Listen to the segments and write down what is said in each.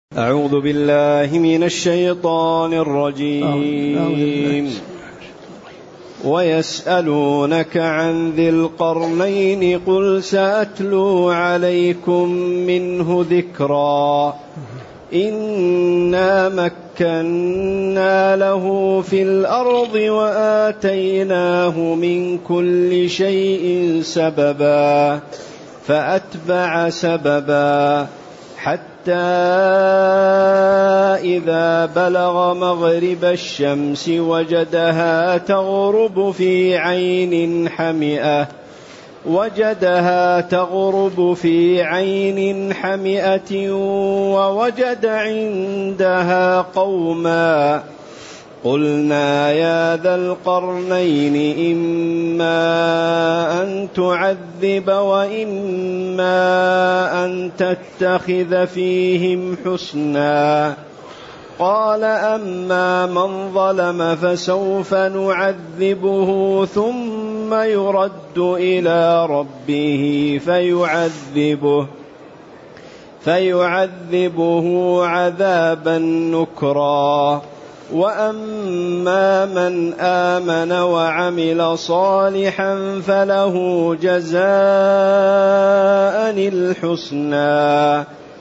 أعوذ بالله من الشيطان الرجيم. ويسألونك عن ذي القرنين قل سأتلو عليكم منه ذكرا إنا مكنا له في الأرض وآتيناه من كل شيء سببا فأتبع سببا حتى إذا بلغ مغرب الشمس وجدها تغرب في عين حمئة ووجد عندها قوما قلنا يا ذا القرنين إما أن تعذب وإما أن تتخذ فيهم حسنا قال أما من ظلم فسوف نعذبه ثم يرد إلى ربه فيعذبه عذابا نكرا وأما من آمن وعمل صالحا فله جزاء الحسنى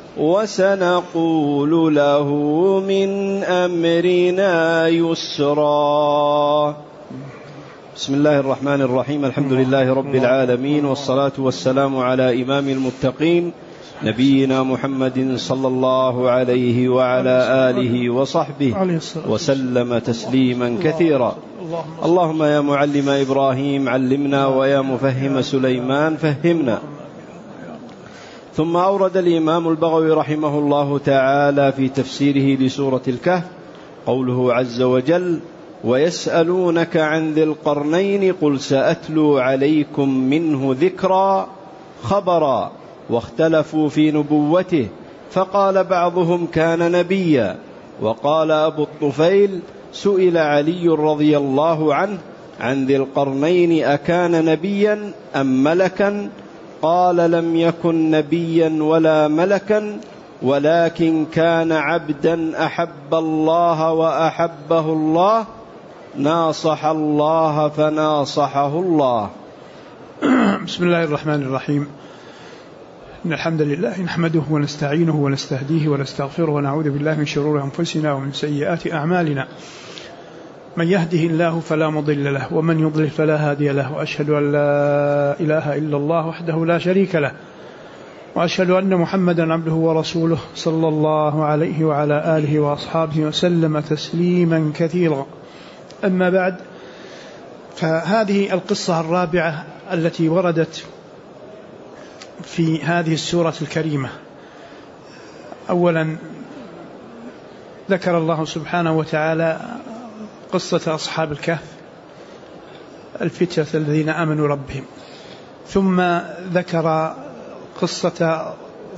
وسنقول له من أمرنا يسرا. بسم الله الرحمن الرحيم. الحمد لله رب العالمين، والصلاة والسلام على إمام المتقين نبينا محمد صلى الله عليه وعلى آله وصحبه وسلم تسليما كثيرا. اللهم يا معلم إبراهيم علمنا، ويا مفهم سليمان فهمنا. ثم أورد الإمام البغوي رحمه الله تعالى في تفسيره لسورة الكهف قوله عز وجل: ويسألونك عن ذي القرنين قل سأتلو عليكم منه ذكرا خبرا، واختلفوا في نبوته، فقال بعضهم كان نبيا. وقال أبو الطفيل: سئل علي رضي الله عنه عن ذي القرنين أكان نبيا أم ملكا؟ قال: لم يكن نبيا ولا ملكا، ولكن كان عبدا أحب الله وأحبه الله، ناصح الله فناصحه الله. بسم الله الرحمن الرحيم. إن الحمد لله نحمده ونستعينه ونستهديه ونستغفره ونعوذ بالله من شرور أنفسنا ومن سيئات أعمالنا. من يهده الله فلا مضل له ومن يضلل فلا هادي له، وأشهد أن لا إله إلا الله وحده لا شريك له، وأشهد أن محمدا عبده ورسوله صلى الله عليه وعلى آله وأصحابه وسلم تسليما كثيرا. أما بعد، فهذه القصة الرابعة التي وردت في هذه السورة الكريمة. أولا ذكر الله سبحانه وتعالى قصة أصحاب الكهف الفتية الذين آمنوا ربهم، ثم ذكر قصة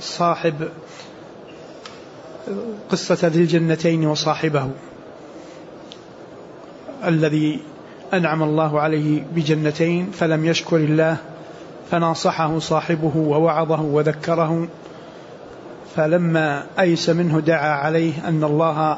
ذي الجنتين وصاحبه الذي أنعم الله عليه بجنتين فلم يشكر الله، فناصحه صاحبه ووعظه وذكره، فلما أيس منه دعا عليه أن الله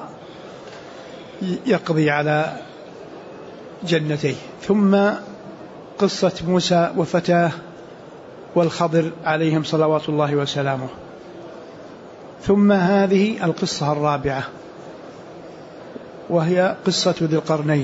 يقضي على جنتيه. ثم قصة موسى وفتاه والخضر عليهم صلوات الله وسلامه. ثم هذه القصة الرابعة وهي قصة ذي القرنين.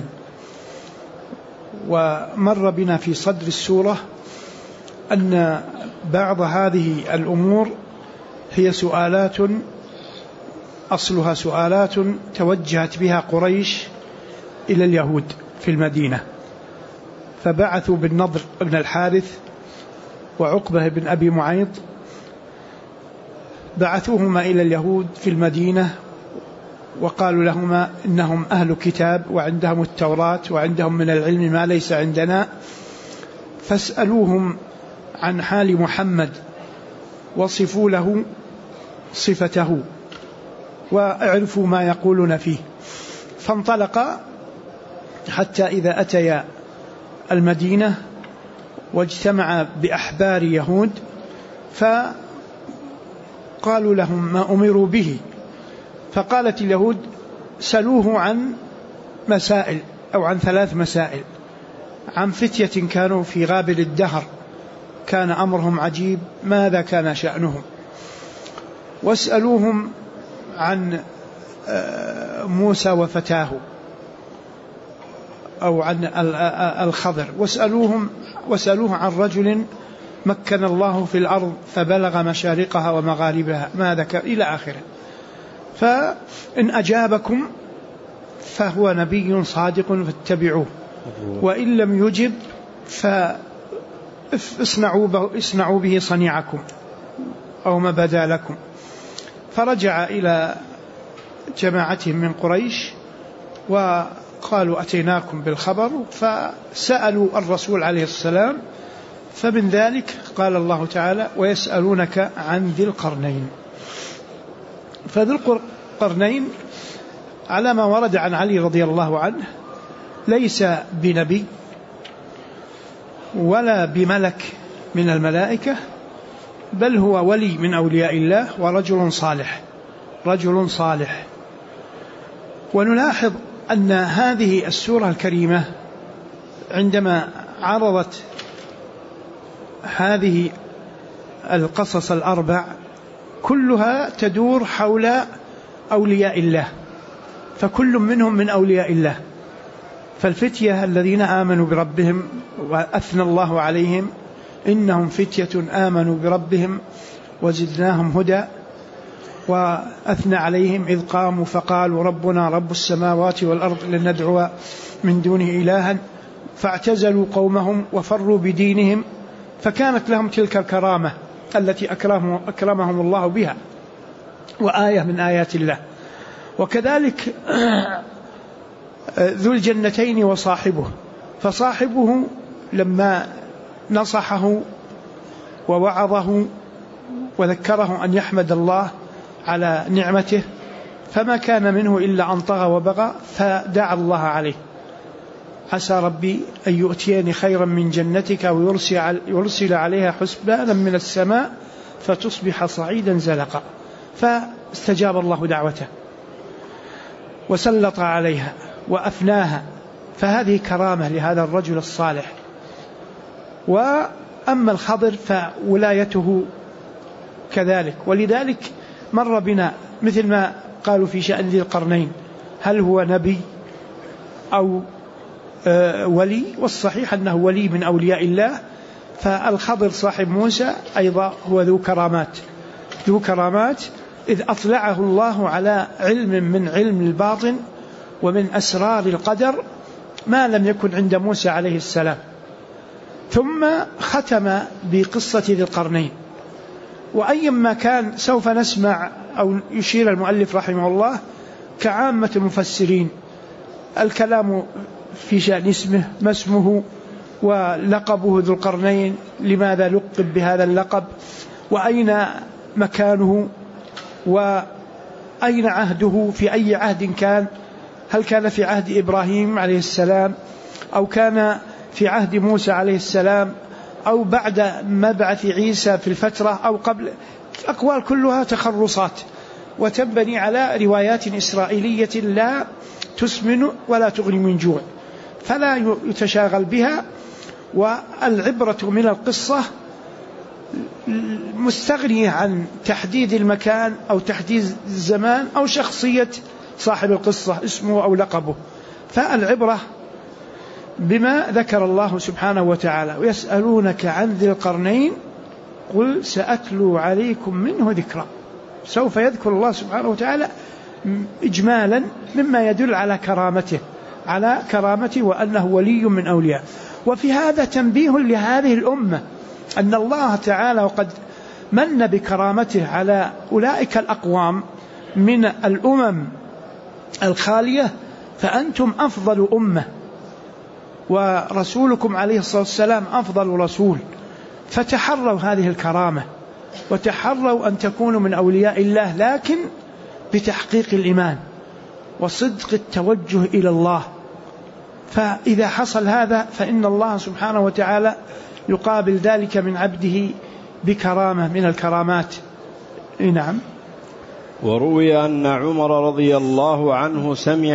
ومر بنا في صدر السورة أن بعض هذه الأمور هي سؤالات، أصلها سؤالات توجهت بها قريش إلى اليهود في المدينة، فبعثوا بالنضر بن الحارث وعقبة بن أبي معيط، بعثوهما إلى اليهود في المدينة وقالوا لهما إنهم أهل كتاب وعندهم التوراة وعندهم من العلم ما ليس عندنا، فاسألوهم عن حال محمد وصفوا له صفته واعرفوا ما يقولون فيه. فانطلق حتى إذا أتيا المدينة واجتمع بأحبار يهود، فقالوا لهم ما أمروا به، فقالت اليهود سألوه عن مسائل أو عن 3 مسائل، عن فتية كانوا في غابر الدهر كان أمرهم عجيب ماذا كان شأنهم، واسألوهم عن موسى وفتاه أو عن الخضر، واسألوه عن رجل مكن الله في الأرض فبلغ مشارقها ومغاربها ماذا إلى آخره. فإن أجابكم فهو نبي صادق فاتبعوه، وإن لم يجب فاصنعوا به صنيعكم أو ما بدا لكم. فرجع إلى جماعتهم من قريش وقالوا أتيناكم بالخبر، فسألوا الرسول عليه السلام، فمن ذلك قال الله تعالى ويسألونك عن ذي القرنين. فذي القرنين على ما ورد عن علي رضي الله عنه ليس بنبي ولا بملك من الملائكة، بل هو ولي من أولياء الله ورجل صالح. ونلاحظ أن هذه السورة الكريمة عندما عرضت هذه القصص 4 كلها تدور حول أولياء الله، فكل منهم من أولياء الله. فالفتية الذين آمنوا بربهم وأثنى الله عليهم إنهم فتية آمنوا بربهم وزدناهم هدى، وأثنى عليهم إذ قاموا فقالوا ربنا رب السماوات والأرض لن ندعو من دونه إلها فاعتزلوا قومهم وفروا بدينهم، فكانت لهم تلك الكرامة التي أكرمهم الله بها وآية من آيات الله. وكذلك ذو الجنتين وصاحبه، فصاحبه لما نصحه ووعظه وذكره أن يحمد الله على نعمته فما كان منه إلا أن طغى وبغى، فدعا الله عليه عسى ربي أن يؤتيني خيرا من جنتك ويرسل عليها حسبانا من السماء فتصبح صعيدا زلقا، فاستجاب الله دعوته وسلط عليها وأفناها، فهذه كرامة لهذا الرجل الصالح. وأما الخضر فولايته كذلك، ولذلك مر بنا مثل ما قالوا في شأن ذي القرنين هل هو نبي أو ولي، والصحيح أنه ولي من أولياء الله. فالخضر صاحب موسى أيضا هو ذو كرامات إذ أطلعه الله على علم من علم الباطن ومن أسرار القدر ما لم يكن عند موسى عليه السلام. ثم ختم بقصة ذي القرنين. وأيما كان سوف نسمع أو يشير المؤلف رحمه الله كعامة المفسرين الكلام في شأن اسمه، ما اسمه ولقبه ذو القرنين، لماذا لقب بهذا اللقب، وأين مكانه، وأين عهده، في أي عهد كان، هل كان في عهد إبراهيم عليه السلام أو كان في عهد موسى عليه السلام أو بعد مبعث عيسى في الفترة أو قبل. أقوال كلها تخرصات وتنبني على روايات إسرائيلية لا تسمن ولا تغني من جوع، فلا يتشاغل بها. والعبرة من القصة مستغنية عن تحديد المكان أو تحديد الزمان أو شخصية صاحب القصة اسمه أو لقبه، فالعبرة بما ذكر الله سبحانه وتعالى. ويسألونك عن ذي القرنين قل سأتلو عليكم منه ذكرا. سوف يذكر الله سبحانه وتعالى إجمالا مما يدل على كرامته وأنه ولي من أولياء. وفي هذا تنبيه لهذه الأمة أن الله تعالى وقد من بكرامته على أولئك الأقوام من الأمم الخالية، فأنتم أفضل أمة ورسولكم عليه الصلاة والسلام أفضل رسول، فتحروا هذه الكرامة وتحروا أن تكونوا من أولياء الله، لكن بتحقيق الإيمان وصدق التوجه إلى الله. فإذا حصل هذا فإن الله سبحانه وتعالى يقابل ذلك من عبده بكرامة من الكرامات. نعم. وروي أن عمر رضي الله عنه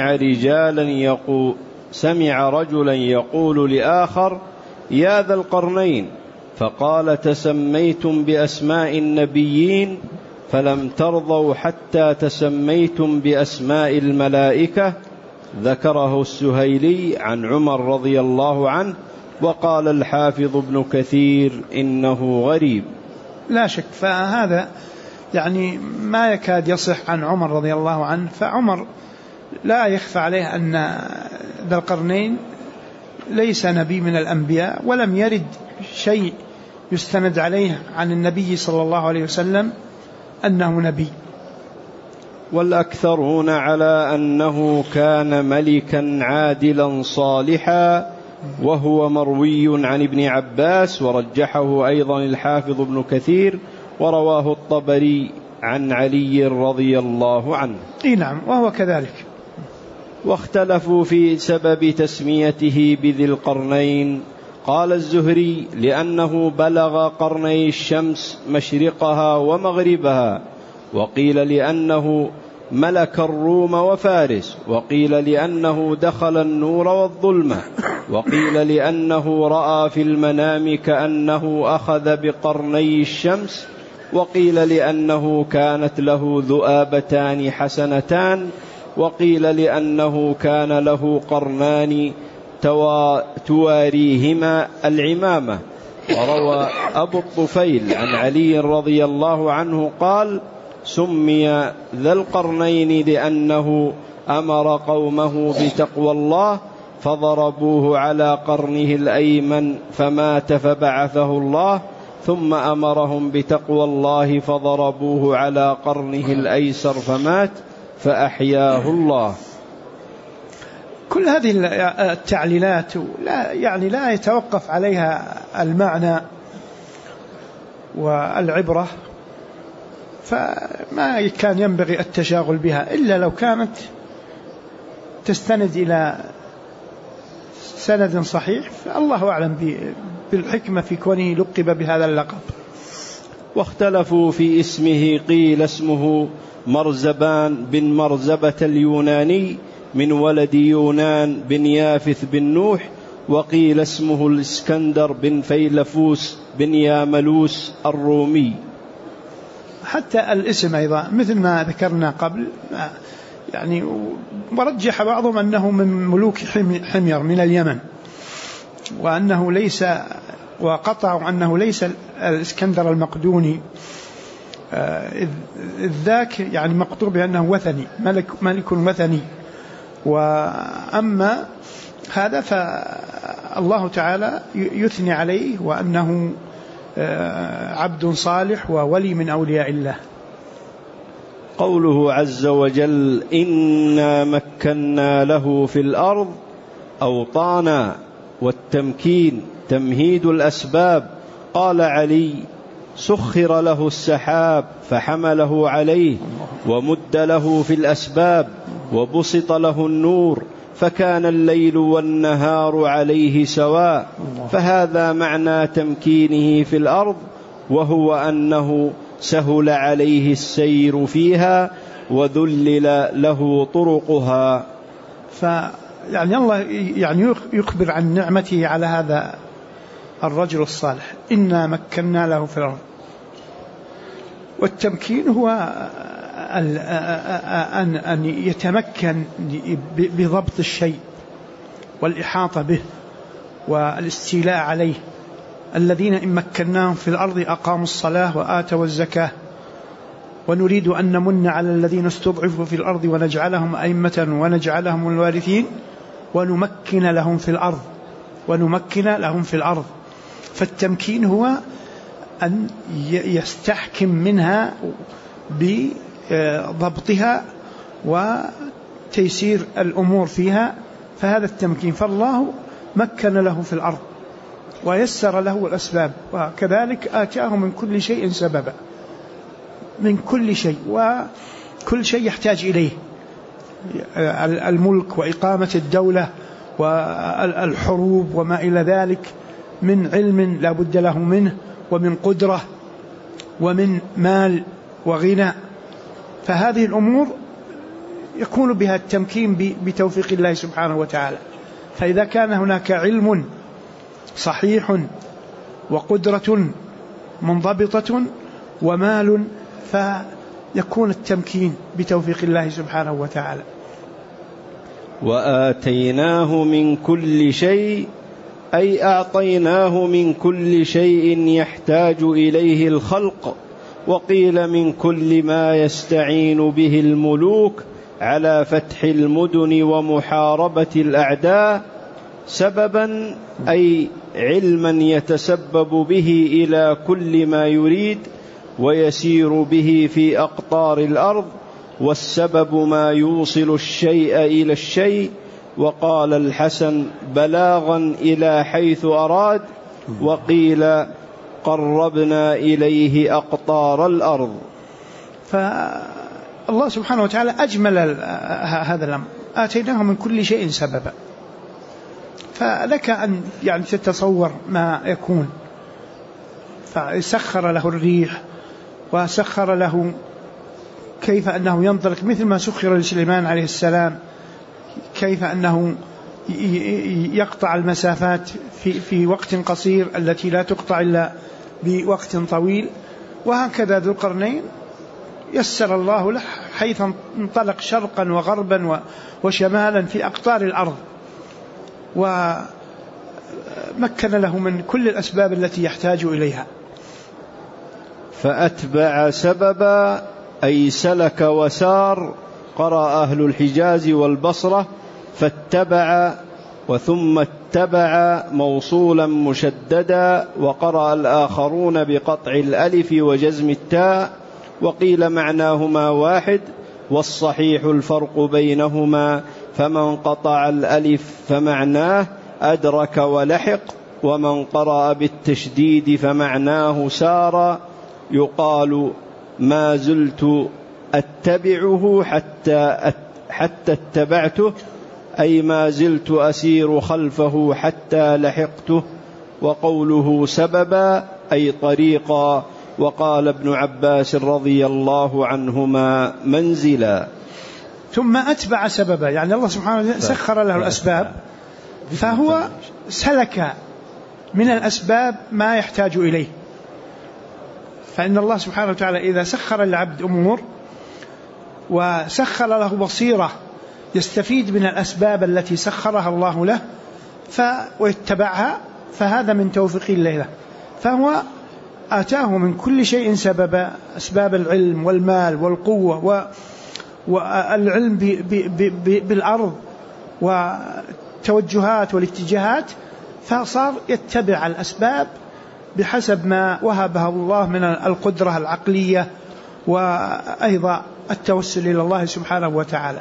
سمع رجلا يقول لآخر: يا ذا القرنين، فقال: تسميتم بأسماء النبيين فلم ترضوا حتى تسميتم بأسماء الملائكة. ذكره السهيلي عن عمر رضي الله عنه. وقال الحافظ ابن كثير: إنه غريب. لا شك، فهذا يعني ما يكاد يصح عن عمر رضي الله عنه. فعمر لا يخفى عليه أن ذا القرنين ليس نبي من الأنبياء، ولم يرد شيء يستند عليه عن النبي صلى الله عليه وسلم أنه نبي. والأكثرون على أنه كان ملكا عادلا صالحا، وهو مروي عن ابن عباس، ورجحه أيضا الحافظ ابن كثير، ورواه الطبري عن علي رضي الله عنه. نعم، وهو كذلك. واختلفوا في سبب تسميته بذي القرنين. قال الزهري: لأنه بلغ قرني الشمس مشرقها ومغربها، وقيل لأنه ملك الروم وفارس، وقيل لأنه دخل النور والظلمة، وقيل لأنه رأى في المنام كأنه أخذ بقرني الشمس، وقيل لأنه كانت له ذؤابتان حسنتان، وقيل لأنه كان له قرنان تواريهما العمامة. وروى أبو الطفيل عن علي رضي الله عنه قال: سمي ذا القرنين لأنه أمر قومه بتقوى الله فضربوه على قرنه الأيمن فمات فبعثه الله، ثم أمرهم بتقوى الله فضربوه على قرنه الأيسر فمات فأحياه الله. كل هذه التعليلات لا يتوقف عليها المعنى والعبرة، فما كان ينبغي التشاغل بها إلا لو كانت تستند إلى سند صحيح، فالله أعلم بالحكمة في كونه لقب بهذا اللقب. واختلفوا في اسمه، قيل اسمه مرزبان بن مرزبة اليوناني من ولد يونان بن يافث بن نوح، وقيل اسمه الإسكندر بن فيلفوس بن ياملوس الرومي. حتى الاسم أيضا مثل ما ذكرنا قبل، يعني ورجح بعضهم أنه من ملوك حمير من اليمن، وأنه ليس، وقطعوا أنه ليس الإسكندر المقدوني، إذ ذاك يعني مقطوع بأنه وثني، ملك وثني. وأما هذا فالله تعالى يثني عليه وأنه عبد صالح وولي من أولياء الله. قوله عز وجل: إنا مكنا له في الأرض أوطانا، والتمكين تمهيد الأسباب. قال علي: سخر له السحاب فحمله عليه، ومد له في الأسباب، وبسط له النور، فكان الليل والنهار عليه سواء. فهذا معنى تمكينه في الأرض، وهو أنه سهل عليه السير فيها وذلل له طرقها. فيعني الله يعني يخبر عن نعمته على هذا الرجل الصالح: إنا مكنا له في الأرض. والتمكين هو أن يتمكن بضبط الشيء والإحاطة به والاستيلاء عليه. الذين إن مكناهم في الأرض أقاموا الصلاة وآتوا الزكاة، ونريد أن نمن على الذين استضعفوا في الأرض ونجعلهم أئمة ونجعلهم الوارثين ونمكن لهم في الأرض. فالتمكين هو أن يستحكم منها بضبطها وتيسير الأمور فيها، فهذا التمكين. فالله مكن له في الأرض ويسر له الأسباب، وكذلك آتاه من كل شيء سببا، من كل شيء، وكل شيء يحتاج إليه: الملك وإقامة الدولة والحروب وما إلى ذلك، من علم لا بد له منه، ومن قدرة، ومن مال وغنى. فهذه الأمور يكون بها التمكين بتوفيق الله سبحانه وتعالى. فإذا كان هناك علم صحيح وقدرة منضبطة ومال فيكون التمكين بتوفيق الله سبحانه وتعالى. وآتيناه من كل شيء أي أعطيناه من كل شيء يحتاج إليه الخلق، وقيل من كل ما يستعين به الملوك على فتح المدن ومحاربة الأعداء، سببا أي علما يتسبب به إلى كل ما يريد ويسير به في أقطار الأرض، والسبب ما يوصل الشيء إلى الشيء. وقال الحسن بلاغا إلى حيث أراد، وقيل قربنا إليه أقطار الأرض. فالله سبحانه وتعالى أجمل هذا الأمر، آتيناه من كل شيء سببا. فلك أن يعني تتصور ما يكون، فسخر له الريح وسخر له كيف أنه ينطلق مثل ما سخر لسليمان عليه السلام، كيف أنه يقطع المسافات في وقت قصير التي لا تقطع إلا بوقت طويل. وهكذا ذو القرنين يسر الله له حيث انطلق شرقا وغربا وشمالا في أقطار الأرض، ومكن له من كل الأسباب التي يحتاج إليها. فأتبع سببا أي سلك وسار. قرأ أهل الحجاز والبصرة فاتبع وثم اتبع موصولا مشددا، وقرأ الآخرون بقطع الألف وجزم التاء، وقيل معناهما واحد، والصحيح الفرق بينهما، فمن قطع الألف فمعناه أدرك ولحق، ومن قرأ بالتشديد فمعناه سار. يقال ما زلت أتبعه حتى اتبعته، أي ما زلت أسير خلفه حتى لحقته. وقوله سببا أي طريقا. وقال ابن عباس رضي الله عنهما منزلا. ثم أتبع سببا، يعني الله سبحانه وتعالى سخر له الأسباب، فهو سلك من الأسباب ما يحتاج إليه. فإن الله سبحانه وتعالى إذا سخر العبد أمور وسخر له بصيرة يستفيد من الأسباب التي سخرها الله له ويتبعها، فهذا من توفيق الله له. فهو آتاه من كل شيء سببا، أسباب العلم والمال والقوة والعلم بالأرض والتوجهات والاتجاهات، فصار يتبع الأسباب بحسب ما وهبه الله من القدرة العقلية وأيضا التوسل إلى الله سبحانه وتعالى.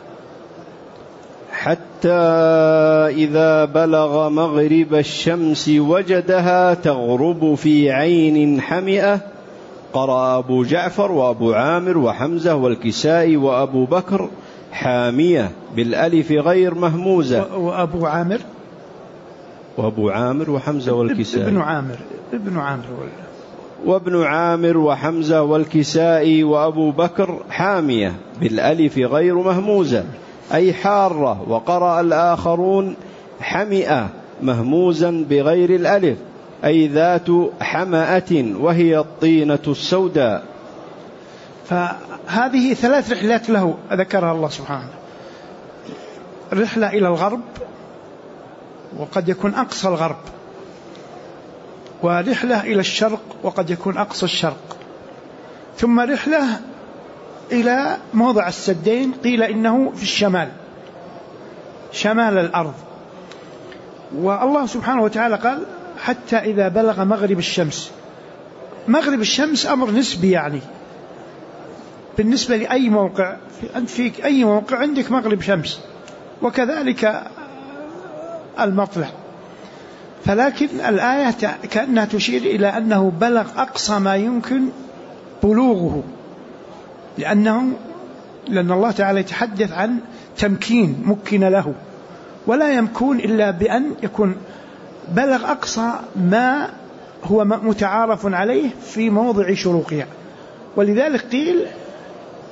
حتى إذا بلغ مغرب الشمس وجدها تغرب في عين حمئة. قرأ أبو جعفر وأبو عامر وحمزة والكسائي وأبو بكر حامية بالألف غير مهموزة. وأبو عامر وحمزة والكسائي وابن عامر وحمزة والكسائي وأبو بكر حامية بالألف غير مهموزة أي حارة. وقرأ الآخرون حمئة مهموزا بغير الألف أي ذات حمأة وهي الطينة السوداء. فهذه 3 رحلات له ذكرها الله سبحانه. رحلة إلى الغرب وقد يكون أقصى الغرب، ورحلة إلى الشرق وقد يكون أقصى الشرق، ثم رحلة إلى موضع السدين، قيل إنه في الشمال، شمال الأرض. والله سبحانه وتعالى قال حتى إذا بلغ مغرب الشمس. مغرب الشمس أمر نسبي، يعني بالنسبة لأي موقع، أنت في أي موقع عندك مغرب شمس، وكذلك المطلع. فلكن الآية كأنها تشير إلى أنه بلغ أقصى ما يمكن بلوغه، لأن الله تعالى يتحدث عن تمكين مكن له، ولا يمكن إلا بأن يكون بلغ أقصى ما هو متعارف عليه في موضع شروقها. ولذلك قيل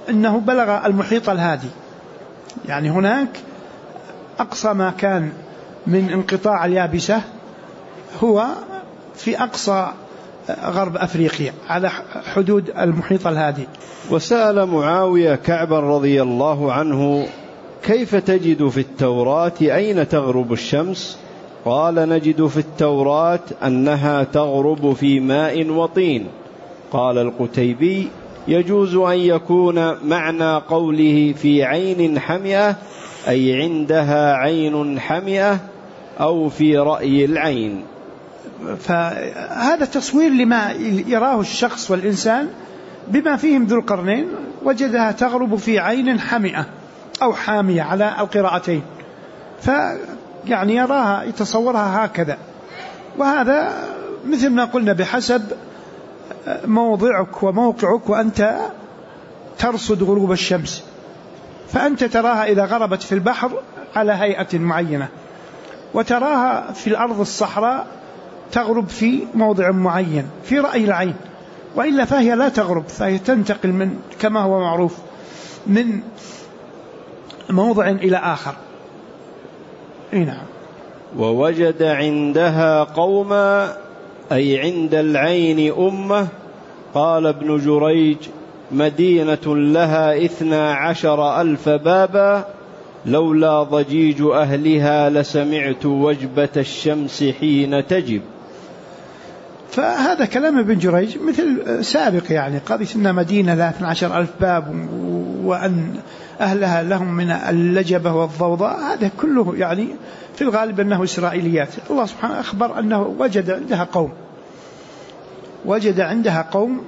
أنه بلغ المحيط الهادي، يعني هناك أقصى ما كان من انقطاع اليابسة هو في أقصى غرب أفريقيا على حدود المحيط الهادي. وسأل معاوية كعبا رضي الله عنه: كيف تجد في التوراة أين تغرب الشمس؟ قال: نجد في التوراة أنها تغرب في ماء وطين. قال القتيبي: يجوز أن يكون معنى قوله في عين حمئة أي عندها عين حمئة أو في رأي العين. فهذا تصوير لما يراه الشخص والإنسان بما فيهم ذو القرنين، وجدها تغرب في عين حمئة أو حامية على القراءتين، فيعني يراها يتصورها هكذا. وهذا مثل ما قلنا بحسب موضعك وموقعك وأنت ترصد غروب الشمس، فأنت تراها إذا غربت في البحر على هيئة معينة، وتراها في الأرض الصحراء تغرب في موضع معين في رأي العين، وإلا فهي لا تغرب، فهي تنتقل من كما هو معروف من موضع إلى آخر. نعم. ووجد عندها قوما أي عند العين أمة. قال ابن جريج: مدينة لها 12,000 بابا، لولا ضجيج أهلها لسمعت وجبة الشمس حين تجب. فهذا كلام ابن جريج مثل سابق، يعني قضية أن مدينة لها 12,000 باب وأن أهلها لهم من اللجبة والضوضاء، هذا كله يعني في الغالب أنه إسرائيليات. الله سبحانه أخبر أنه وجد عندها قوم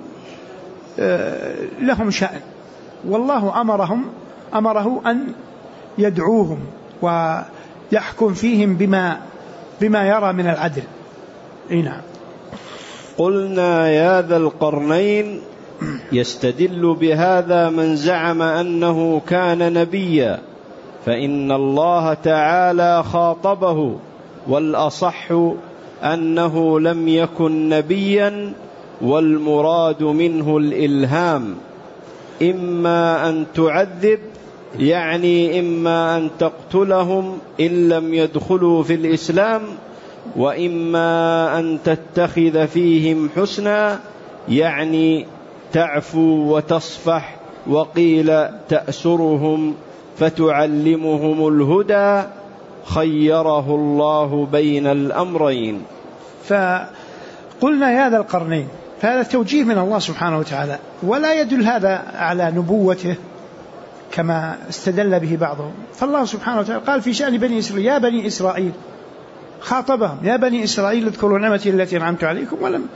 لهم شأن، والله أمره أن يدعوهم ويحكم فيهم بما يرى من العدل. نعم. قلنا: يا ذا القرنين، يستدل بهذا من زعم أنه كان نبيا، فإن الله تعالى خاطبه، والأصح أنه لم يكن نبيا، والمراد منه الإلهام، إما أن تعذب يعني إما أن تقتلهم إن لم يدخلوا في الإسلام، وإما أن تتخذ فيهم حسنا يعني تعفو وتصفح، وقيل تأسرهم فتعلمهم الهدى، خيره الله بين الأمرين. فقلنا يا ذا القرنين، فهذا توجيه من الله سبحانه وتعالى، ولا يدل هذا على نبوته كما استدل به بعضهم. فالله سبحانه وتعالى قال في شأن بني إسرائيل: يا بني إسرائيل، خاطبهم: يا بني إسرائيل اذكروا نعمتي التي أنعمت عليكم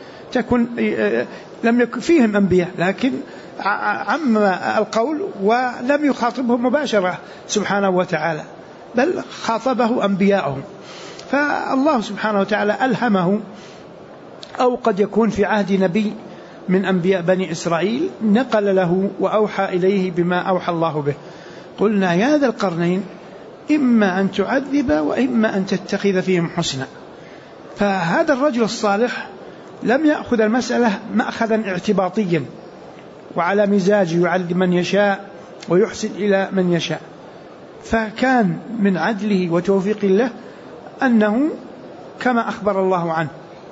لم يكن فيهم أنبياء، لكن عم القول ولم يخاطبهم مباشرة سبحانه وتعالى، بل خاطبه أنبياءهم. فالله سبحانه وتعالى ألهمه، أو قد يكون في عهد نبي من أنبياء بني إسرائيل نقل له وأوحى إليه بما أوحى الله به. قلنا يا ذا القرنين إما أن تعذب وإما أن تتخذ فيهم حسنا. فهذا الرجل الصالح لم يأخذ المسألة مأخذا اعتباطيا وعلى مزاج يعذب من يشاء ويحسن إلى من يشاء، فكان من عدله وتوفيق الله أنه كما أخبر الله عنه: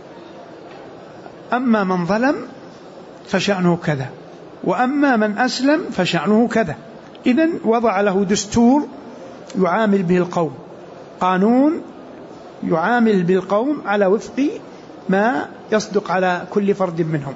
أما من ظلم فشأنه كذا، وأما من أسلم فشأنه كذا. إذن وضع له دستور يعامل به القوم، قانون يعامل بالقوم على وفق ما يصدق على كل فرد منهم.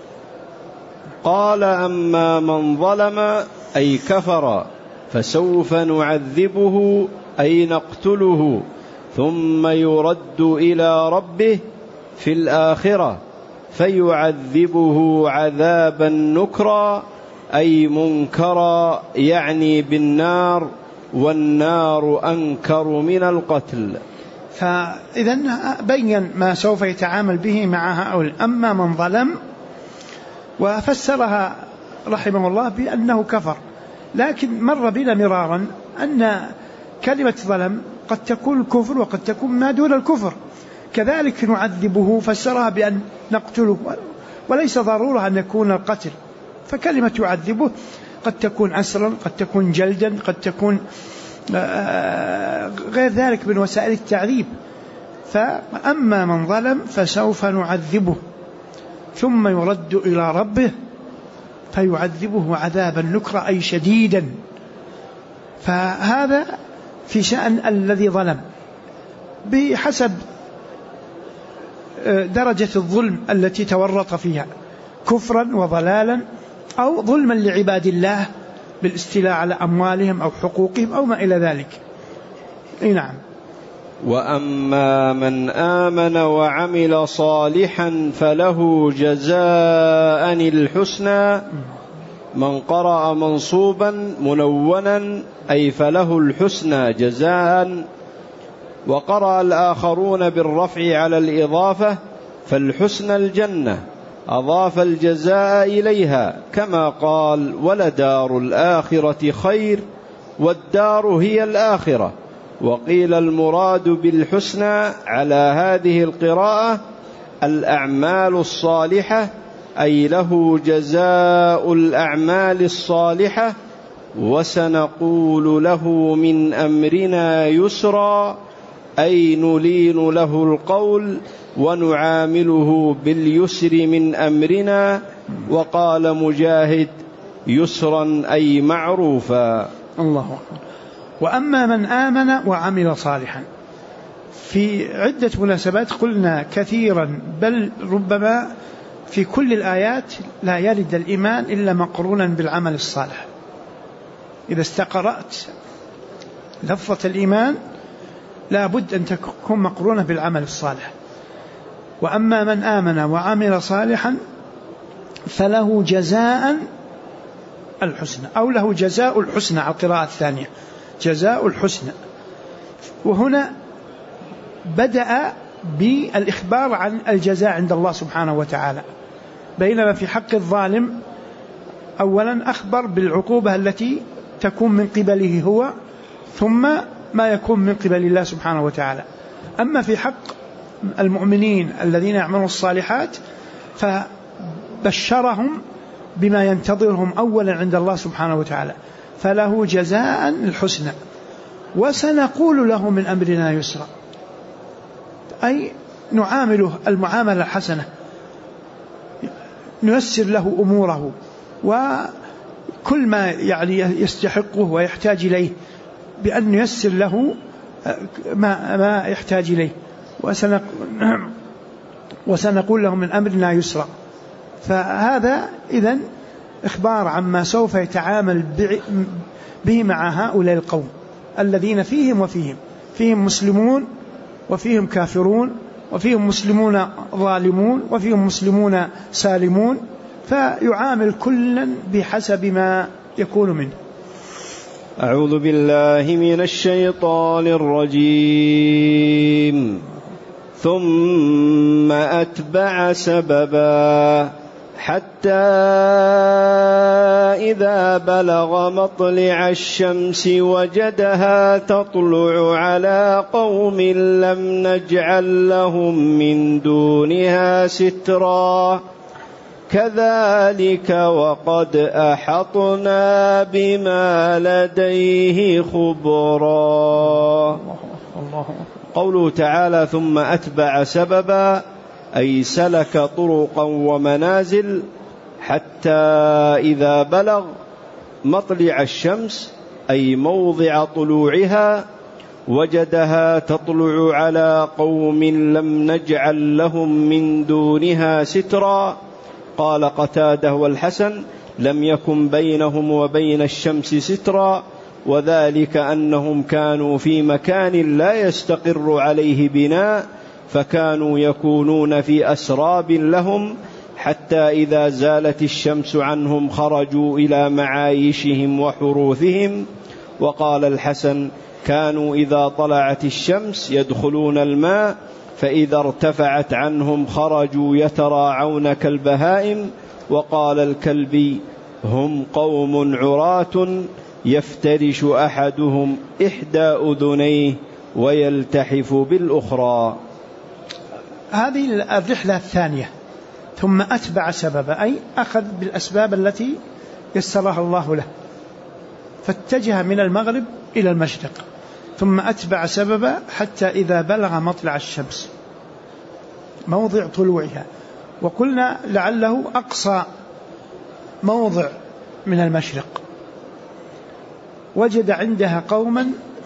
قال: أما من ظلم أي كفر فسوف نعذبه أي نقتله، ثم يرد إلى ربه في الآخرة فيعذبه عذابا نكرا أي منكرا، يعني بالنار، والنار أنكر من القتل. فإذن بين ما سوف يتعامل به مع هؤلاء. أما من ظلم، وفسرها رحمه الله بأنه كفر، لكن مر بنا مرارا أن كلمة ظلم قد تكون الكفر وقد تكون ما دون الكفر، كذلك نعذبه فسرها بأن نقتله، وليس ضرورة أن يكون القتل. فكلمة يعذبه قد تكون أسرا، قد تكون جلدا، قد تكون غير ذلك من وسائل التعذيب. فأما من ظلم فسوف نعذبه ثم يرد إلى ربه فيعذبه عذابا نكرا أي شديدا. فهذا في شأن الذي ظلم بحسب درجة الظلم التي تورط فيها، كفرا وضلالا أو ظلما لعباد الله بالاستيلاء على أموالهم أو حقوقهم أو ما إلى ذلك. نعم. وأما من آمن وعمل صالحا فله جزاء الحسنى. من قرأ منصوبا منونا أي فله الحسنى جزاء، وقرأ الآخرون بالرفع على الإضافة فالحسنى الجنة، أضاف الجزاء إليها كما قال ولدار الآخرة خير والدار هي الآخرة. وقيل المراد بالحسنى على هذه القراءة الأعمال الصالحة، أي له جزاء الأعمال الصالحة. وسنقول له من أمرنا يسرا، أي نلين له القول ونعامله باليسر من أمرنا. وقال مجاهد يسرا أي معروفا. الله أكبر. وأما من آمن وعمل صالحا، في عدة مناسبات قلنا كثيرا بل ربما في كل الآيات لا يرد الإيمان إلا مقرونا بالعمل الصالح. إذا استقرأت لفظة الإيمان لا بد أن تكون مقرونة بالعمل الصالح. وأما من آمن وعمل صالحا فله جزاء الحسنى أو له جزاء الحسنى على القراءة الثانية، جزاء الحسنى. وهنا بدأ بالإخبار عن الجزاء عند الله سبحانه وتعالى، بينما في حق الظالم أولا أخبر بالعقوبة التي تكون من قبله هو ثم ما يكون من قبل الله سبحانه وتعالى. أما في حق المؤمنين الذين يعملون الصالحات فبشرهم بما ينتظرهم أولا عند الله سبحانه وتعالى، فله جزاء الحسنى وسنقول له من أمرنا يسرا، أي نعامله المعاملة الحسنة، نيسر له أموره وكل ما يعني يستحقه ويحتاج إليه بأن نيسر له ما يحتاج إليه، وسنقول له من أمرنا يسرا. فهذا إذن إخبار عما سوف يتعامل به مع هؤلاء القوم الذين فيهم وفيهم، فيهم مسلمون وفيهم كافرون، وفيهم مسلمون ظالمون وفيهم مسلمون سالمون، فيعامل كلا بحسب ما يكون منه. أعوذ بالله من الشيطان الرجيم. ثم أتبع سببا حتى إذا بلغ مطلع الشمس وجدها تطلع على قوم لم نجعل لهم من دونها سترا كذلك وقد أحطنا بما لديه خبرا. قوله تعالى ثم أتبع سببا أي سلك طرقا ومنازل حتى إذا بلغ مطلع الشمس أي موضع طلوعها وجدها تطلع على قوم لم نجعل لهم من دونها سترا. قال قتادة والحسن لم يكن بينهم وبين الشمس سترا، وذلك أنهم كانوا في مكان لا يستقر عليه بناء، فكانوا يكونون في أسراب لهم حتى إذا زالت الشمس عنهم خرجوا إلى معايشهم وحروثهم. وقال الحسن كانوا إذا طلعت الشمس يدخلون الماء، فإذا ارتفعت عنهم خرجوا يتراعون كالبهائم. وقال الكلبي هم قوم عراة يفترش أحدهم إحدى أذنيه ويلتحف بالأخرى. هذه الرحلة الثانية ثم أتبع سببا أي أخذ بالأسباب التي يسرها الله له، فاتجه من المغرب إلى المشرق، ثم أتبع سببا حتى إذا بلغ مطلع الشمس موضع طلوعها، وقلنا لعله أقصى موضع من المشرق، وجد عندها قوما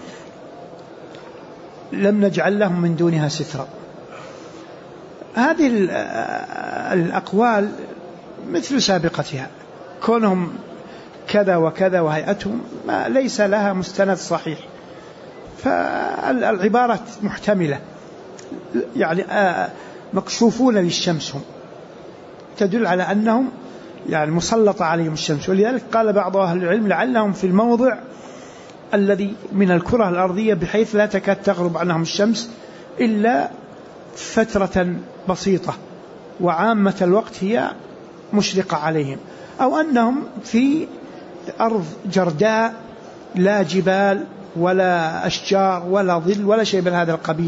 لم نجعل لهم من دونها سترا. هذه الأقوال مثل سابقتها، كونهم كذا وكذا وهيئتهم ليس لها مستند صحيح، فالعبارات محتملة، يعني مكشوفون للشمس، هم تدل على أنهم يعني مسلطة عليهم الشمس. ولذلك قال بعض أهل العلم لعلهم في الموضع الذي من الكرة الأرضية بحيث لا تكاد تغرب عنهم الشمس إلا فترة بسيطة، وعامة الوقت هي مشرقة عليهم، أو أنهم في أرض جرداء لا جبال ولا أشجار ولا ظل ولا شيء من هذا القبيل،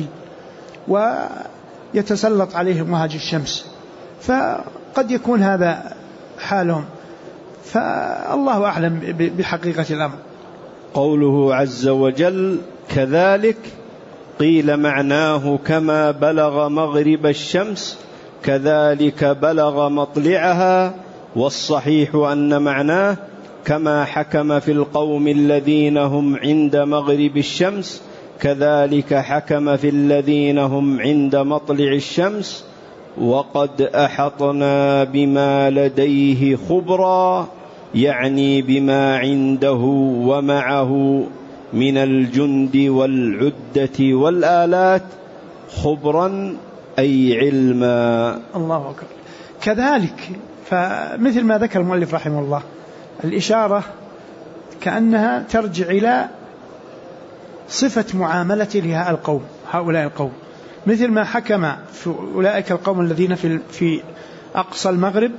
ويتسلط عليهم وهج الشمس، فقد يكون هذا حالهم، فالله أعلم بحقيقة الأمر. قوله عز وجل كذلك قيل معناه كما بلغ مغرب الشمس كذلك بلغ مطلعها، والصحيح أن معناه كما حكم في القوم الذين هم عند مغرب الشمس كذلك حكم في الذين هم عند مطلع الشمس، وقد أحطنا بما لديه خبرا، يعني بما عنده ومعه من الجند والعدة والآلات، خبرا أي علما. الله أكبر. كذلك، فمثل ما ذكر المؤلف رحمه الله، الإشارة كأنها ترجع إلى صفة معاملة لها القوم، هؤلاء القوم، مثل ما حكم في أولئك القوم الذين في أقصى المغرب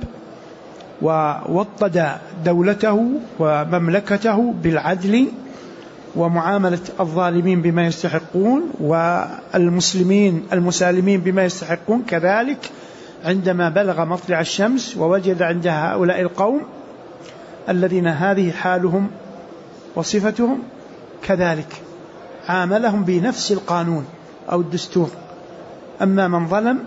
ووطد دولته ومملكته بالعدل ومعاملة الظالمين بما يستحقون والمسلمين المسالمين بما يستحقون، كذلك عندما بلغ مطلع الشمس ووجد عندها هؤلاء القوم الذين هذه حالهم وصفتهم، كذلك عاملهم بنفس القانون أو الدستور. أما من ظلم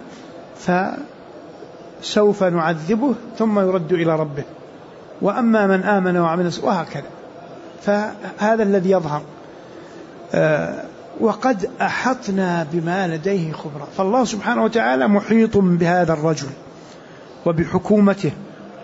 فسوف نعذبه ثم يرد إلى ربه، وأما من آمن وعمل وهكذا. فهذا الذي يظهر. وقد أحطنا بما لديه خبرا، فالله سبحانه وتعالى محيط بهذا الرجل وبحكومته،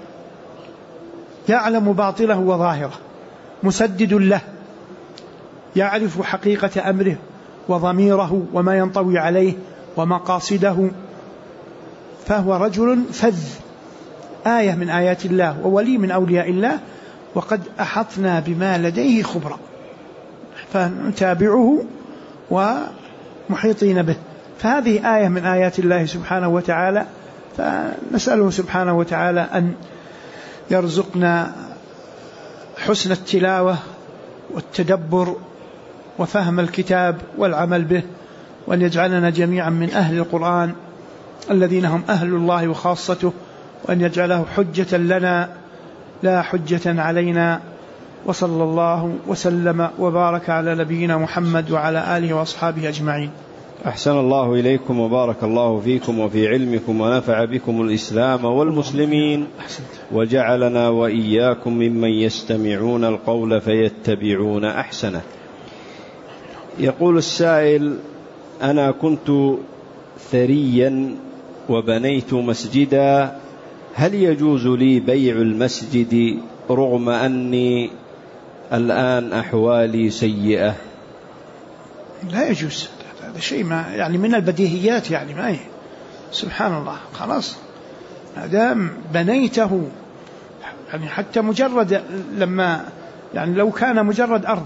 يعلم باطله وظاهره، مسدد له، يعرف حقيقة أمره وضميره وما ينطوي عليه ومقاصده، فهو رجل فذ، آية من آيات الله وولي من أولياء الله. وقد أحطنا بما لديه خبرا، فنتابعه ومحيطين به، فهذه آية من آيات الله سبحانه وتعالى. فنسأله سبحانه وتعالى أن يرزقنا حسن التلاوة والتدبر وفهم الكتاب والعمل به، وأن يجعلنا جميعا من أهل القرآن الذين هم أهل الله وخاصته، وأن يجعله حجة لنا لا حجة علينا. وصلى الله وسلم وبارك على نبينا محمد وعلى آله وأصحابه أجمعين. أحسن الله إليكم وبارك الله فيكم وفي علمكم ونفع بكم الإسلام والمسلمين، وجعلنا وإياكم ممن يستمعون القول فيتبعون أحسنه. يقول السائل: أنا كنت ثريا وبنيت مسجدا، هل يجوز لي بيع المسجد رغم أني الآن أحوالي سيئة؟ لا يجوز، هذا شيء ما يعني من البديهيات، يعني ما هي سبحان الله، خلاص ما دام بنيته، يعني حتى مجرد لما يعني لو كان مجرد أرض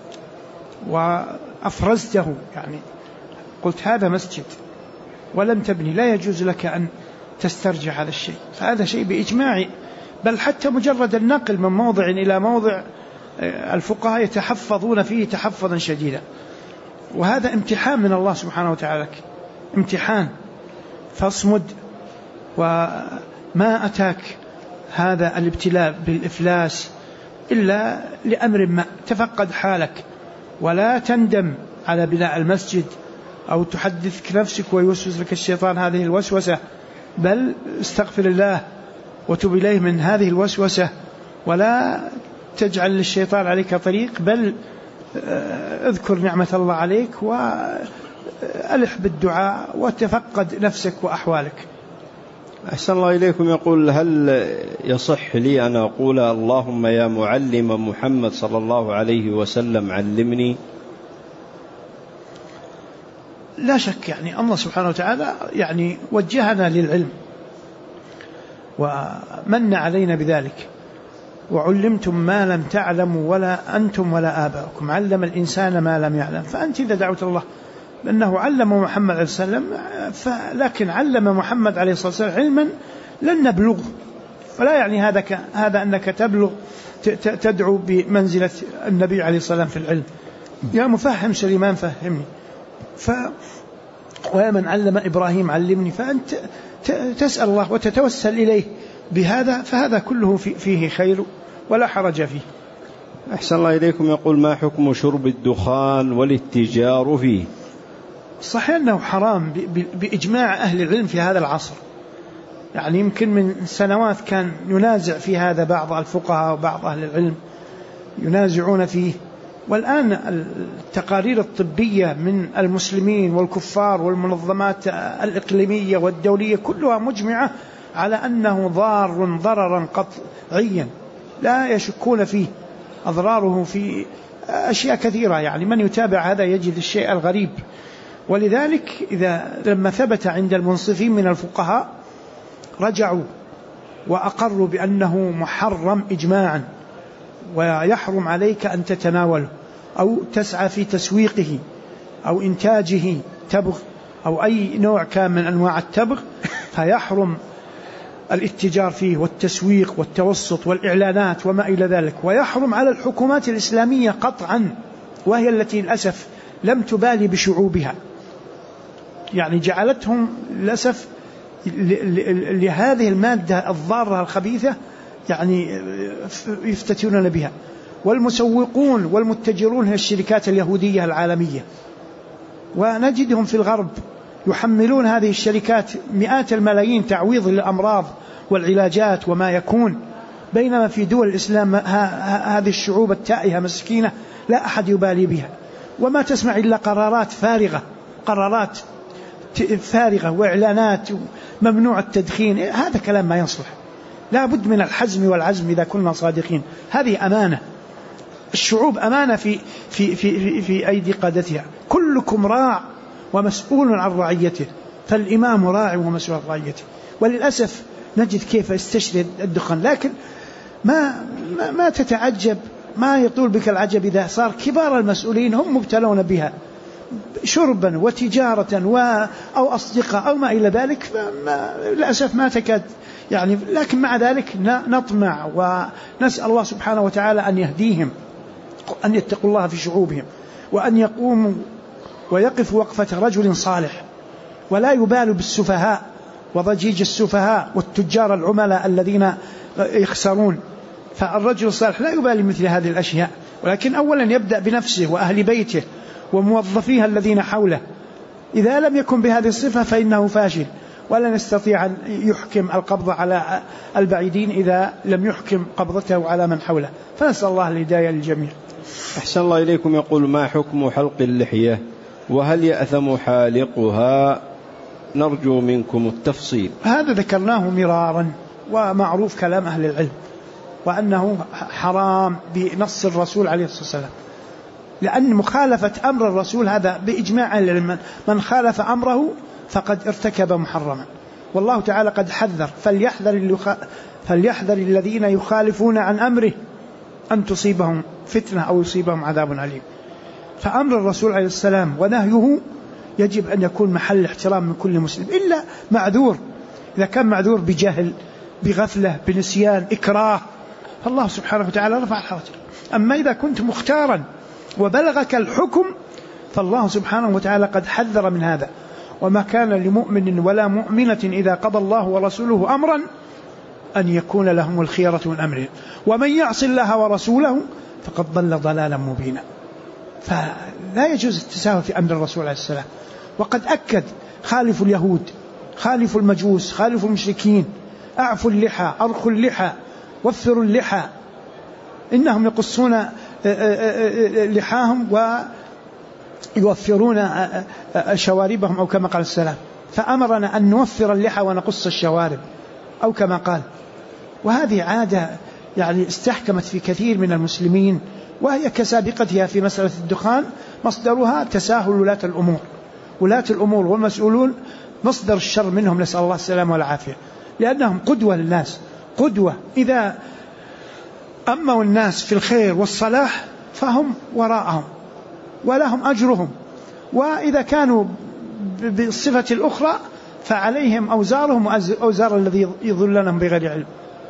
وأفرزته، يعني قلت هذا مسجد ولم تبني، لا يجوز لك أن تسترجع هذا الشيء، فهذا شيء بإجماع. بل حتى مجرد النقل من موضع إلى موضع الفقهاء يتحفظون فيه تحفظا شديدا، وهذا امتحان من الله سبحانه وتعالى، امتحان، فاصمد. وما أتاك هذا الابتلاء بالإفلاس إلا لأمر ما. تفقد حالك ولا تندم على بناء المسجد أو تحدث نفسك ويوسوس لك الشيطان هذه الوسوسة، بل استغفر الله وتب إليه من هذه الوسوسة، ولا تجعل للشيطان عليك طريق، بل اذكر نعمة الله عليك وألح بالدعاء وتفقد نفسك وأحوالك. أحسن الله إليكم. يقول: هل يصح لي أن أقول اللهم يا معلم محمد صلى الله عليه وسلم علمني؟ لا شك، يعني الله سبحانه وتعالى يعني وجهنا للعلم ومن علينا بذلك، وعلمتم ما لم تعلموا ولا أنتم ولا آباؤكم، علم الإنسان ما لم يعلم. فأنت إذا دعوت الله لأنه علم محمد عليه الصلاة والسلام، لكن علم محمد عليه الصلاة والسلام علما لن نبلغ، فلا يعني هذا أنك تبلغ تدعو بمنزلة النبي عليه الصلاة والسلام في العلم. يا مفهم سليمان فهمني، ومن علم إبراهيم علمني، فأنت تسأل الله وتتوسل إليه بهذا، فهذا كله فيه خير ولا حرج فيه. أحسن الله إليكم. يقول: ما حكم شرب الدخان والاتجار فيه؟ صحيح أنه حرام بإجماع أهل العلم في هذا العصر، يعني يمكن من سنوات كان ينازع في هذا بعض الفقهاء وبعض أهل العلم ينازعون فيه، والآن التقارير الطبية من المسلمين والكفار والمنظمات الإقليمية والدولية كلها مجمعة على أنه ضار ضررا قطعيا لا يشكون فيه، أضراره في أشياء كثيرة، يعني من يتابع هذا يجد الشيء الغريب. ولذلك لما ثبت عند المنصفين من الفقهاء رجعوا وأقروا بأنه محرم إجماعا، ويحرم عليك أن تتناوله أو تسعى في تسويقه أو إنتاجه تبغ أو أي نوع كان من أنواع التبغ، فيحرم الاتجار فيه والتسويق والتوسط والإعلانات وما إلى ذلك. ويحرم على الحكومات الإسلامية قطعا، وهي التي للأسف لم تبالي بشعوبها، يعني جعلتهم للأسف لهذه المادة الضارة الخبيثة يعني يفتتنون بها. والمسوقون والمتجرون هي الشركات اليهودية العالمية، ونجدهم في الغرب يحملون هذه الشركات مئات الملايين تعويض للأمراض والعلاجات وما يكون، بينما في دول الإسلام هذه الشعوب التائهة مسكينة لا أحد يبالي بها، وما تسمع إلا قرارات فارغة وإعلانات ممنوع التدخين. هذا كلام ما يصلح، لا بد من الحزم والعزم إذا كنا صادقين. هذه أمانة، الشعوب أمانة في أيدي قادتها، كلكم راع ومسؤول عن رعيته، فالإمام راع ومسؤول عن رعيته. وللأسف نجد كيف يستشرد الدخان، لكن ما تتعجب، ما يطول بك العجب إذا صار كبار المسؤولين هم مبتلون بها شربا وتجارة أو أصدقاء أو ما إلى ذلك، للأسف ما تكاد يعني. لكن مع ذلك نطمع ونسأل الله سبحانه وتعالى أن يهديهم، أن يتقوا الله في شعوبهم، وأن يقوموا ويقفوا وقفة رجل صالح، ولا يبالوا بالسفهاء وضجيج السفهاء والتجار العملاء الذين يخسرون. فالرجل الصالح لا يبالي مثل هذه الأشياء، ولكن أولا يبدأ بنفسه وأهل بيته وموظفيها الذين حوله. إذا لم يكن بهذه الصفة فإنه فاشل، ولن يستطيع أن يحكم القبضة على البعيدين إذا لم يحكم قبضته على من حوله. فنسأل الله الهداية للجميع. أحسن الله إليكم. يقول: ما حكم حلق اللحية، وهل يأثم حالقها؟ نرجو منكم التفصيل. هذا ذكرناه مرارا ومعروف كلام أهل العلم، وأنه حرام بنص الرسول عليه الصلاة والسلام، لأن مخالفة أمر الرسول هذا بإجماع العلم، من خالف أمره فقد ارتكب محرما، والله تعالى قد حذر: فليحذر الذين يخالفون عن أمره أن تصيبهم فتنة أو يصيبهم عذاب أليم. فأمر الرسول عليه السلام ونهيه يجب أن يكون محل احترام من كل مسلم، إلا معذور، إذا كان معذور بجهل بغفلة بنسيان إكراه فالله سبحانه وتعالى رفع الحرج. أما إذا كنت مختارا وبلغك الحكم فالله سبحانه وتعالى قد حذر من هذا: وما كان لمؤمن ولا مؤمنة إذا قضى الله ورسوله أمرا أن يكون لهم الخيرة من أمرهم، ومن يعص الله ورسوله فقد ضل ضلالا مبينا. فلا يجوز التساهل في أمر الرسول عليه السلام. وقد أكد: خالفوا اليهود، خالفوا المجوس، خالفوا المشركين، أعفوا اللحى، أرخوا اللحى، وفروا اللحى. إنهم يقصون لحاهم ويوفرون شواربهم، أو كما قال السلام. فأمرنا أن نوفر اللحى ونقص الشوارب، أو كما قال. وهذه عادة يعني استحكمت في كثير من المسلمين، وهي كسابقتها في مسألة الدخان، مصدرها تساهل ولاة الأمور. ولاة الأمور والمسؤولون مصدر الشر منهم، نسأل الله السلامة والعافية، لأنهم قدوة للناس، قدوة. إذا أموا الناس في الخير والصلاح فهم وراءهم ولهم أجرهم، وإذا كانوا بالصفة الأخرى فعليهم أوزارهم وأوزار الذي يضلونهم بغير علم.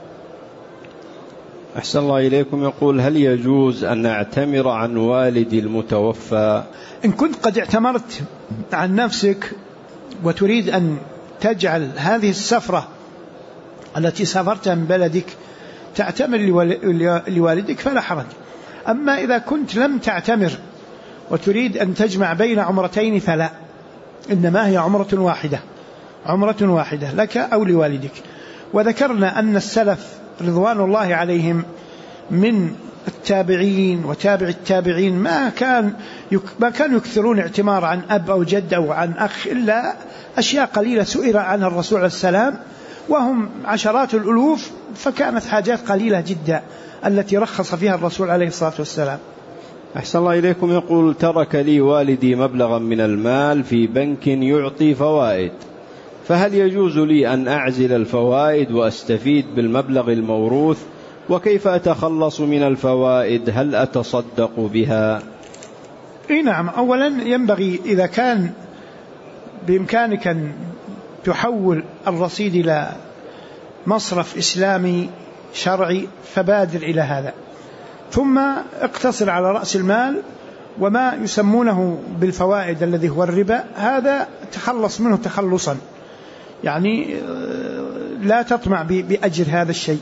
أحسن الله إليكم. يقول: هل يجوز أن أعتمر عن والدي المتوفى؟ إن كنت قد اعتمرت عن نفسك وتريد أن تجعل هذه السفرة التي سافرتها من بلدك تعتمر لوالدك فلا حرج. أما إذا كنت لم تعتمر وتريد أن تجمع بين عمرتين فلا، إنما هي عمرة واحدة، عمرة واحدة لك أو لوالدك. وذكرنا أن السلف رضوان الله عليهم من التابعين وتابع التابعين ما كانوا يكثرون اعتمار عن أب أو جد أو عن أخ، إلا أشياء قليلة سئل عن الرسول عليه السلام، وهم عشرات الألوف، فكانت حاجات قليلة جدا التي رخص فيها الرسول عليه الصلاة والسلام. أحسن الله إليكم. يقول: ترك لي والدي مبلغا من المال في بنك يعطي فوائد، فهل يجوز لي أن أعزل الفوائد وأستفيد بالمبلغ الموروث؟ وكيف أتخلص من الفوائد؟ هل أتصدق بها؟ نعم. أولا ينبغي إذا كان بإمكانك أن تحول الرصيد إلى مصرف إسلامي شرعي فبادر إلى هذا، ثم اقتصر على رأس المال، وما يسمونه بالفوائد الذي هو الربا هذا تخلص منه تخلصا، يعني لا تطمع بأجر هذا الشيء،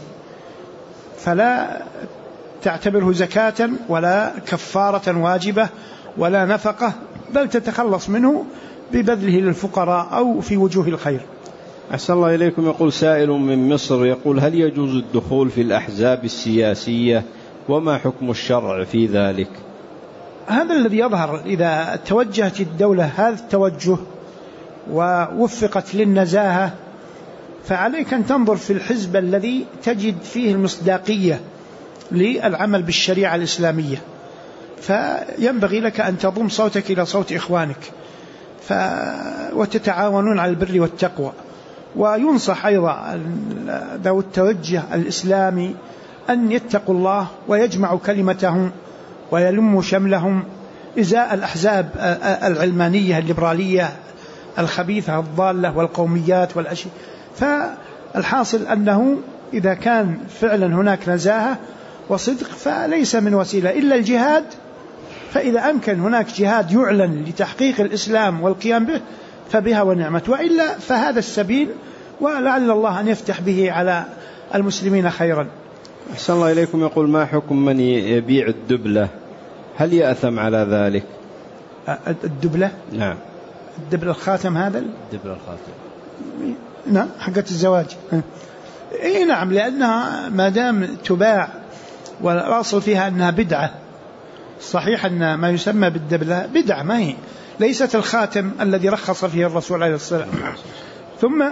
فلا تعتبره زكاة ولا كفارة واجبة ولا نفقة، بل تتخلص منه ببذله للفقراء أو في وجوه الخير. أحسن الله إليكم. يقول سائل من مصر: يقول: هل يجوز الدخول في الأحزاب السياسية؟ وما حكم الشرع في ذلك؟ هذا الذي يظهر إذا توجهت الدولة هذا التوجه ووفقت للنزاهة، فعليك أن تنظر في الحزب الذي تجد فيه المصداقية للعمل بالشريعة الإسلامية، فينبغي لك أن تضم صوتك إلى صوت إخوانك وتتعاونون على البر والتقوى. وينصح أيضا ذو التوجه الإسلامي أن يتقوا الله ويجمعوا كلمتهم ويلموا شملهم إزاء الأحزاب العلمانية الليبرالية الخبيثة الضالة والقوميات والأشياء. فالحاصل أنه إذا كان فعلا هناك نزاهة وصدق فليس من وسيلة إلا الجهاد، فإذا أمكن هناك جهاد يعلن لتحقيق الإسلام والقيام به فبها ونعمت، وإلا فهذا السبيل، ولعل الله أن يفتح به على المسلمين خيرا. أحسن الله إليكم. يقول: ما حكم من يبيع الدبلة؟ هل يأثم على ذلك؟ الدبلة؟ نعم. الدبلة الخاتم، هذا الدبلة الخاتم، نعم، حقة الزواج. إيه نعم، لأنها ما دام تباع والأصل فيها أنها بدعة. صحيح أن ما يسمى بالدبلة بدعة، ما هي ليست الخاتم الذي رخص فيه الرسول عليه الصلاة والسلام. ثم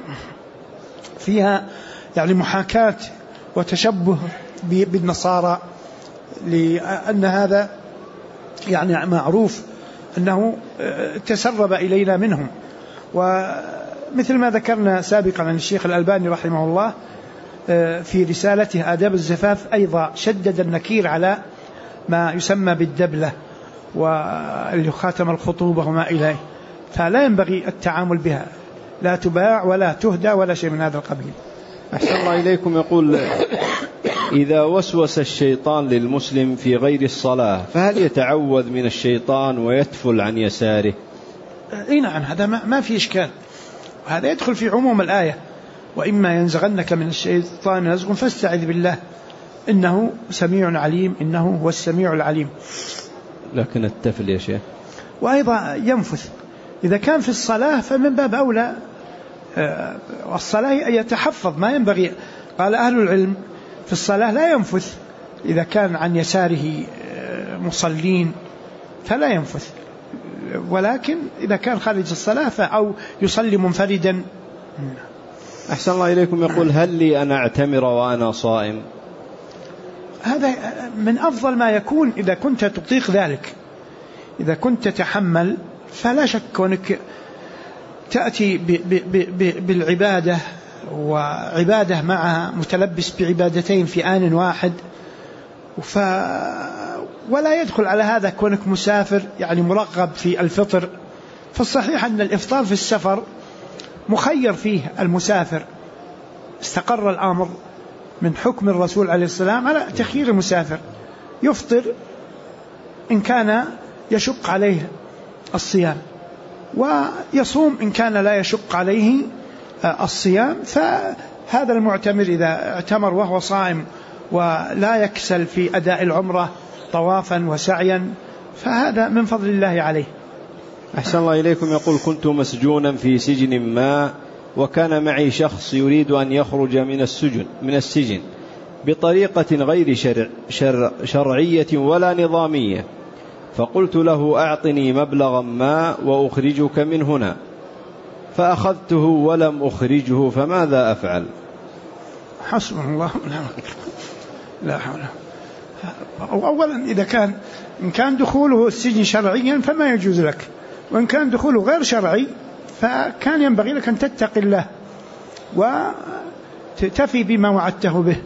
فيها يعني محاكاة وتشبه بالنصارى، لأن هذا يعني معروف أنه تسرب إلينا منهم. ومثل ما ذكرنا سابقا عن الشيخ الألباني رحمه الله في رسالته آداب الزفاف أيضا شدد النكير على ما يسمى بالدبلة وخاتم الخطوبة وما إليه، فلا ينبغي التعامل بها، لا تباع ولا تهدى ولا شيء من هذا القبيل. أحسن الله إليكم. يقول: إذا وسوس الشيطان للمسلم في غير الصلاة فهل يتعوذ من الشيطان ويتفل عن يساره؟ نعم، هذا ما في إشكال، هذا يدخل في عموم الآية: وإما ينزغنك من الشيطان نزغ فاستعذ بالله إنه سميع عليم، إنه هو السميع العليم. لكن التفل يا شيخ وأيضا ينفث إذا كان في الصلاة فمن باب أولى الصلاة يتحفظ، ما ينبغي. قال أهل العلم في الصلاة لا ينفث، إذا كان عن يساره مصلين فلا ينفث، ولكن إذا كان خارج الصلاة أو يصلي منفردا. أحسن الله إليكم. يقول هل لي أن أعتمر وأنا صائم؟ هذا من أفضل ما يكون إذا كنت تطيق ذلك، إذا كنت تتحمل فلا شك كونك تأتي بالعبادة وعبادة معها متلبس بعبادتين في آن واحد، ولا يدخل على هذا كونك مسافر يعني مرغب في الفطر. فالصحيح أن الإفطار في السفر مخير فيه المسافر، استقر الأمر من حكم الرسول عليه السلام على تخيير المسافر، يفطر إن كان يشق عليه الصيام، ويصوم إن كان لا يشق عليه الصيام. فهذا المعتمر إذا اعتمر وهو صائم ولا يكسل في أداء العمرة طوافا وسعيا فهذا من فضل الله عليه. أحسن الله إليكم. يقول كنت مسجونا في سجن ما، وكان معي شخص يريد أن يخرج من السجن بطريقة غير شرعية ولا نظامية، فقلت له أعطني مبلغا ما وأخرجك من هنا، فأخذته ولم أخرجه، فماذا أفعل؟ حسبنا الله لا حول. أولا إذا كان دخوله السجن شرعيا فما يجوز لك، وإن كان دخوله غير شرعي فكان ينبغي لك أن تتقي الله وتفي بما وعدته به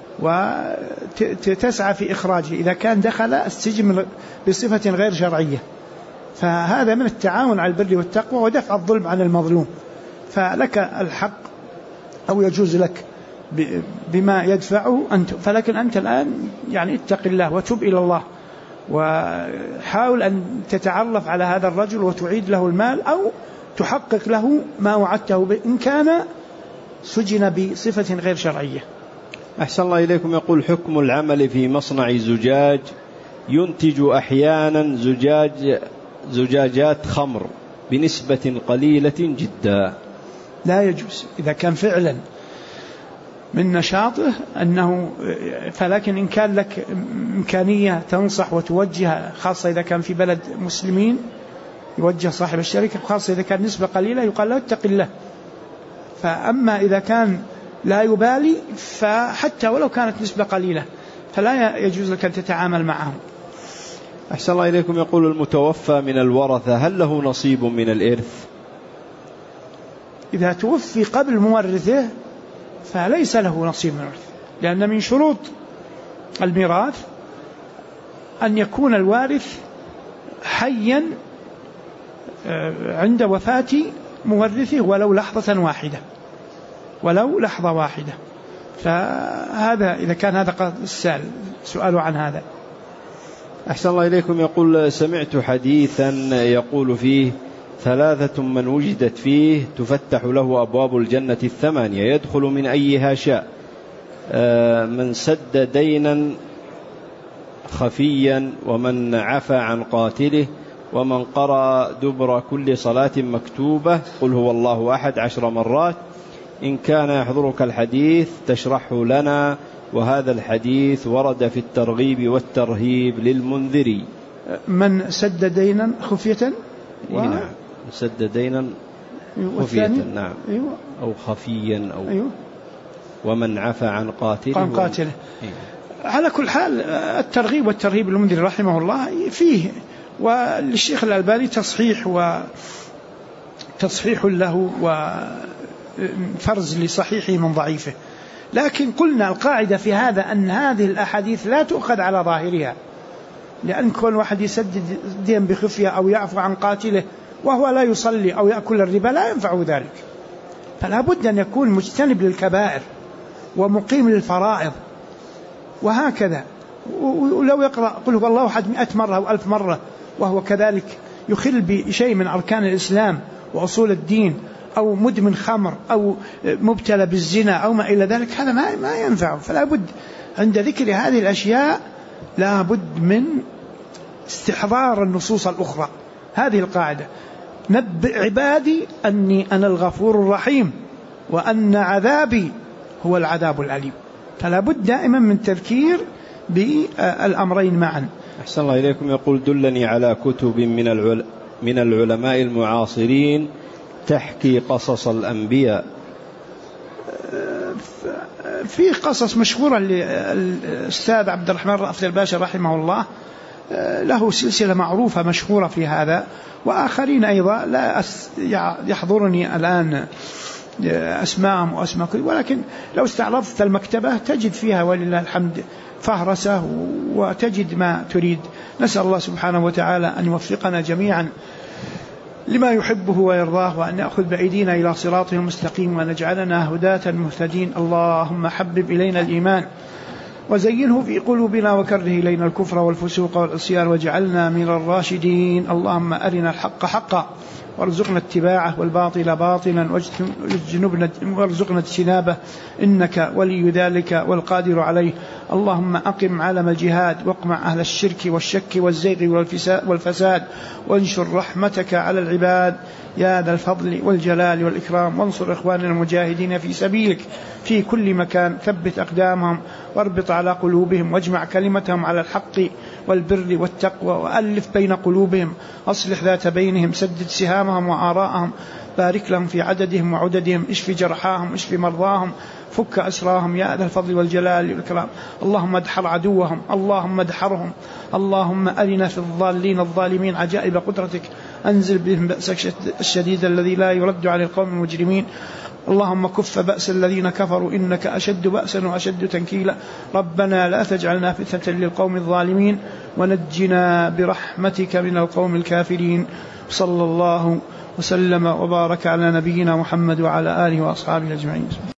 وتسعى في إخراجه إذا كان دخل السجن بصفة غير شرعية. فهذا من التعاون على البر والتقوى ودفع الظلم عن المظلوم، فلك الحق أو يجوز لك بما يدفعه أنت، فلكن أنت الآن يعني اتق الله وتب إلى الله وحاول أن تتعرف على هذا الرجل وتعيد له المال أو تحقق له ما وعدته به إن كان سجن بصفة غير شرعية. أحسن الله إليكم. يقول حكم العمل في مصنع زجاج ينتج أحيانا زجاجات خمر بنسبة قليلة جدا. لا يجوز إذا كان فعلا من نشاطه أنه، فلكن إن كان لك إمكانية تنصح وتوجه، خاصة إذا كان في بلد مسلمين يوجه صاحب الشركة، خاصة إذا كان نسبة قليلة يقال له اتق الله. فأما إذا كان لا يبالي فحتى ولو كانت نسبة قليلة فلا يجوز لك أن تتعامل معهم. أحسن الله إليكم. يقول المتوفى من الورثة هل له نصيب من الإرث؟ إذا توفي قبل مورثه فليس له نصيب من الإرث، لأن من شروط الميراث أن يكون الوارث حيا عند وفاة مورثه ولو لحظة واحدة. فهذا إذا كان هذا السؤال عن هذا. أحسن الله إليكم. يقول سمعت حديثا يقول فيه 3 من وجدت فيه تفتح له أبواب الجنة 8 يدخل من أيها شاء، من سد دينا خفيا، ومن عفى عن قاتله، ومن قرأ دبر كل صلاة مكتوبة قل هو الله أحد 10 مرات. إن كان يحضرك الحديث تشرحه لنا، وهذا الحديث ورد في الترغيب والترهيب للمنذري. من سد دينا خفية نعم، سد دينا خفية نعم، أو خفيا أو ومن عفى عن قاتله. على كل حال الترغيب والترهيب للمنذري رحمه الله فيه، وللشيخ الألباني تصحيح له وفرز لصحيحه من ضعيفه. لكن قلنا القاعدة في هذا أن هذه الأحاديث لا تؤخذ على ظاهرها، لأن كل واحد يسدد دين بخفية أو يعفو عن قاتله وهو لا يصلي أو يأكل الربا لا ينفع ذلك. فلا بد أن يكون مجتنب للكبائر ومقيم للفرائض وهكذا. ولو يقرأ قل هو الله أحد 100 مرة أو 1000 مرة وهو كذلك يخل بشيء من أركان الإسلام وأصول الدين أو مدمن خمر أو مبتلى بالزنا أو ما إلى ذلك، هذا ما ينفع. فلا بد عند ذكر هذه الأشياء لا بد من استحضار النصوص الأخرى. هذه القاعدة: نبئ عبادي أني أنا الغفور الرحيم وأن عذابي هو العذاب الأليم. فلا بد دائما من تذكير بالأمرين معا. أحسن الله إليكم. يقول: دلني على كتب من العلماء المعاصرين تحكي قصص الأنبياء. في قصص مشهورة للأستاذ عبد الرحمن رأفت الباشا رحمه الله، له سلسلة معروفة مشهورة في هذا، وآخرين أيضا لا يحضرني الآن أسماءهم وأسماء، ولكن لو استعرضت المكتبة تجد فيها ولله الحمد فهرسة وتجد ما تريد. نسأل الله سبحانه وتعالى أن يوفقنا جميعا لما يحبه ويرضاه، وأن يأخذ بأيدينا إلى صراطه المستقيم، وأن يجعلنا هداة مهتدين. اللهم حبب إلينا الإيمان وزينه في قلوبنا وكره إلينا الكفر والفسوق والعصيان واجعلنا من الراشدين. اللهم أرنا الحق حقا وارزقنا اتباعه والباطل باطلا وارزقنا اجتنابه، إنك ولي ذلك والقادر عليه. اللهم أقم عالم الجهاد واقمع أهل الشرك والشك والزيغ والفساد، وانشر رحمتك على العباد يا ذا الفضل والجلال والإكرام. وانصر إخواننا المجاهدين في سبيلك في كل مكان، ثبت أقدامهم واربط على قلوبهم، واجمع كلمتهم على الحق والبر والتقوى، وألف بين قلوبهم، أصلح ذات بينهم، سدد سهامهم وآراءهم، بارك لهم في عددهم وعددهم، اشف جرحاهم، اشف مرضاهم، فك أسراهم يا ذا الفضل والجلال والإكرام. اللهم ادحر عدوهم، اللهم ادحرهم. اللهم أرنا في الضالين الظالمين عجائب قدرتك، أنزل بهم بأسك الشديد الذي لا يرد عن القوم المجرمين. اللهم كف بأس الذين كفروا إنك أشد بأسا وأشد تنكيلا. ربنا لا تجعلنا فتنة للقوم الظالمين ونجنا برحمتك من القوم الكافرين. صلى الله وسلم وبارك على نبينا محمد وعلى آله وأصحابه أجمعين.